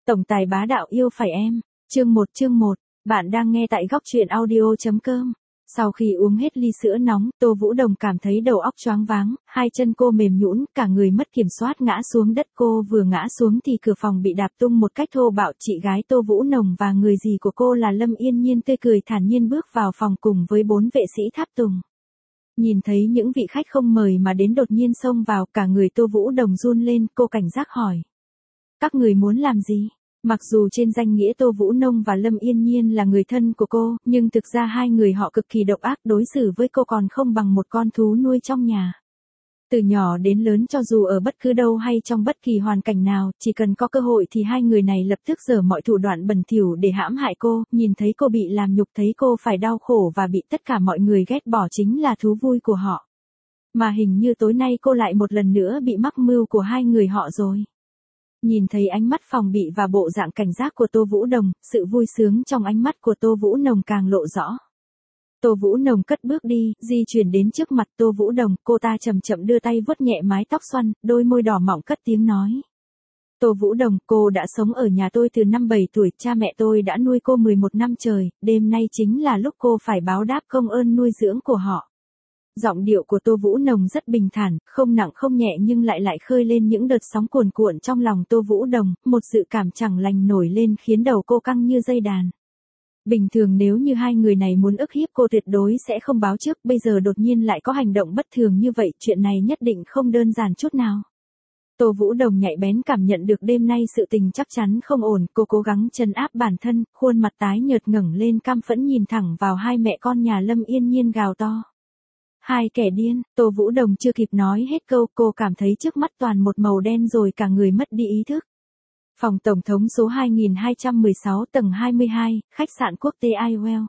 Tổng tài bá đạo yêu phải em. Chương 1, bạn đang nghe tại góc truyện audio.com. Sau khi uống hết ly sữa nóng, Tô Vũ Đồng cảm thấy đầu óc choáng váng, hai chân cô mềm nhũn, cả người mất kiểm soát ngã xuống đất. Cô vừa ngã xuống thì cửa phòng bị đạp tung một cách thô bạo. Chị gái Tô Vũ Nồng và người dì của cô là Lâm Yên Nhiên tươi cười thản nhiên bước vào phòng cùng với 4 vệ sĩ tháp tùng. Nhìn thấy những vị khách không mời mà đến đột nhiên xông vào, cả người Tô Vũ Đồng run lên, cô cảnh giác hỏi. Các người muốn làm gì? Mặc dù trên danh nghĩa Tô Vũ Nông và Lâm Yên Nhiên là người thân của cô, nhưng thực ra hai người họ cực kỳ độc ác, đối xử với cô còn không bằng một con thú nuôi trong nhà. Từ nhỏ đến lớn, cho dù ở bất cứ đâu hay trong bất kỳ hoàn cảnh nào, chỉ cần có cơ hội thì hai người này lập tức giở mọi thủ đoạn bẩn thỉu để hãm hại cô. Nhìn thấy cô bị làm nhục, thấy cô phải đau khổ và bị tất cả mọi người ghét bỏ chính là thú vui của họ. Mà hình như tối nay cô lại một lần nữa bị mắc mưu của hai người họ rồi. Nhìn thấy ánh mắt phòng bị và bộ dạng cảnh giác của Tô Vũ Đồng, sự vui sướng trong ánh mắt của Tô Vũ Nồng càng lộ rõ. Tô Vũ Nồng cất bước đi, di chuyển đến trước mặt Tô Vũ Đồng, cô ta chậm chậm đưa tay vuốt nhẹ mái tóc xoăn, đôi môi đỏ mọng cất tiếng nói. Tô Vũ Đồng, cô đã sống ở nhà tôi từ năm 7 tuổi, cha mẹ tôi đã nuôi cô 11 năm trời, đêm nay chính là lúc cô phải báo đáp công ơn nuôi dưỡng của họ. Giọng điệu của Tô Vũ Nồng rất bình thản, không nặng không nhẹ nhưng lại khơi lên những đợt sóng cuồn cuộn trong lòng Tô Vũ Đồng, một dự cảm chẳng lành nổi lên khiến đầu cô căng như dây đàn. Bình thường nếu như hai người này muốn ức hiếp cô tuyệt đối sẽ không báo trước, bây giờ đột nhiên lại có hành động bất thường như vậy, chuyện này nhất định không đơn giản chút nào. Tô Vũ Đồng nhạy bén cảm nhận được đêm nay sự tình chắc chắn không ổn, cô cố gắng trấn áp bản thân, khuôn mặt tái nhợt ngẩng lên căm phẫn nhìn thẳng vào hai mẹ con nhà Lâm Yên Nhiên gào to. Hai kẻ điên. Tô Vũ Đồng chưa kịp nói hết câu, cô cảm thấy trước mắt toàn một màu đen rồi cả người mất đi ý thức. Phòng tổng thống số 2216 tầng 22, khách sạn quốc tế Iwell.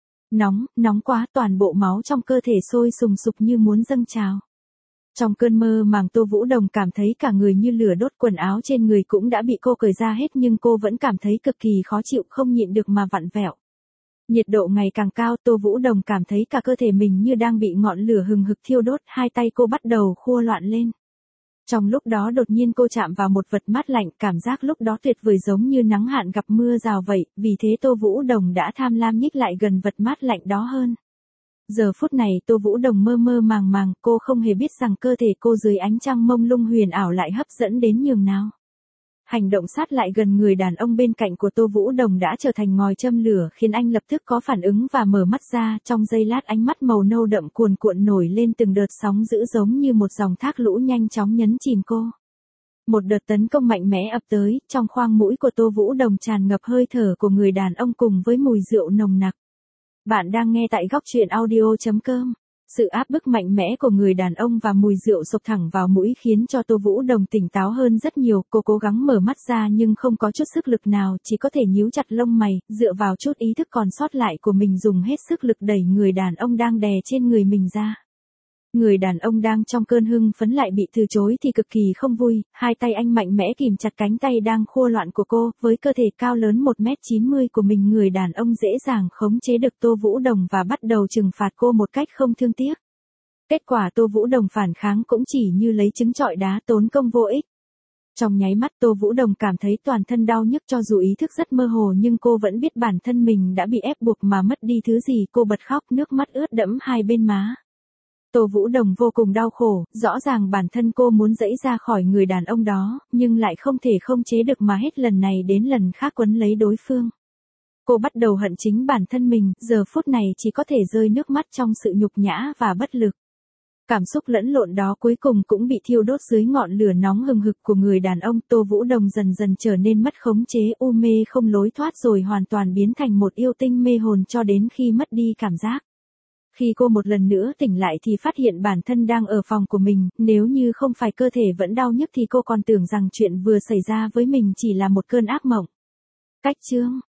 Nóng quá, toàn bộ máu trong cơ thể sôi sùng sục như muốn dâng trào. Trong cơn mơ màng Tô Vũ Đồng cảm thấy cả người như lửa đốt, quần áo trên người cũng đã bị cô cởi ra hết nhưng cô vẫn cảm thấy cực kỳ khó chịu, không nhịn được mà vặn vẹo. Nhiệt độ ngày càng cao, Tô Vũ Đồng cảm thấy cả cơ thể mình như đang bị ngọn lửa hừng hực thiêu đốt, hai tay cô bắt đầu khua loạn lên. Trong lúc đó đột nhiên cô chạm vào một vật mát lạnh, cảm giác lúc đó tuyệt vời giống như nắng hạn gặp mưa rào vậy, vì thế Tô Vũ Đồng đã tham lam nhích lại gần vật mát lạnh đó hơn. Giờ phút này Tô Vũ Đồng mơ mơ màng, cô không hề biết rằng cơ thể cô dưới ánh trăng mông lung huyền ảo lại hấp dẫn đến nhường nào. Hành động sát lại gần người đàn ông bên cạnh của Tô Vũ Đồng đã trở thành ngòi châm lửa khiến anh lập tức có phản ứng và mở mắt ra, trong giây lát ánh mắt màu nâu đậm cuồn cuộn nổi lên từng đợt sóng dữ giống như một dòng thác lũ nhanh chóng nhấn chìm cô. Một đợt tấn công mạnh mẽ ập tới, trong khoang mũi của Tô Vũ Đồng tràn ngập hơi thở của người đàn ông cùng với mùi rượu nồng nặc. Bạn đang nghe tại góc truyện audio.com. Sự áp bức mạnh mẽ của người đàn ông và mùi rượu sộc thẳng vào mũi khiến cho Tô Vũ Đồng tỉnh táo hơn rất nhiều, cô cố gắng mở mắt ra nhưng không có chút sức lực nào, chỉ có thể nhíu chặt lông mày, dựa vào chút ý thức còn sót lại của mình dùng hết sức lực đẩy người đàn ông đang đè trên người mình ra. Người đàn ông đang trong cơn hưng phấn lại bị từ chối thì cực kỳ không vui, hai tay anh mạnh mẽ kìm chặt cánh tay đang khua loạn của cô, với cơ thể cao lớn 1m90 của mình người đàn ông dễ dàng khống chế được Tô Vũ Đồng và bắt đầu trừng phạt cô một cách không thương tiếc. Kết quả Tô Vũ Đồng phản kháng cũng chỉ như lấy trứng trọi đá, tốn công vô ích. Trong nháy mắt Tô Vũ Đồng cảm thấy toàn thân đau nhức, cho dù ý thức rất mơ hồ nhưng cô vẫn biết bản thân mình đã bị ép buộc mà mất đi thứ gì, cô bật khóc, nước mắt ướt đẫm hai bên má. Tô Vũ Đồng vô cùng đau khổ, rõ ràng bản thân cô muốn giãy ra khỏi người đàn ông đó, nhưng lại không thể không chế được mà hết lần này đến lần khác quấn lấy đối phương. Cô bắt đầu hận chính bản thân mình, giờ phút này chỉ có thể rơi nước mắt trong sự nhục nhã và bất lực. Cảm xúc lẫn lộn đó cuối cùng cũng bị thiêu đốt dưới ngọn lửa nóng hừng hực của người đàn ông. Tô Vũ Đồng dần dần trở nên mất khống chế, u mê không lối thoát rồi hoàn toàn biến thành một yêu tinh mê hồn cho đến khi mất đi cảm giác. Khi cô một lần nữa tỉnh lại thì phát hiện bản thân đang ở phòng của mình, nếu như không phải cơ thể vẫn đau nhức thì cô còn tưởng rằng chuyện vừa xảy ra với mình chỉ là một cơn ác mộng. Cách chương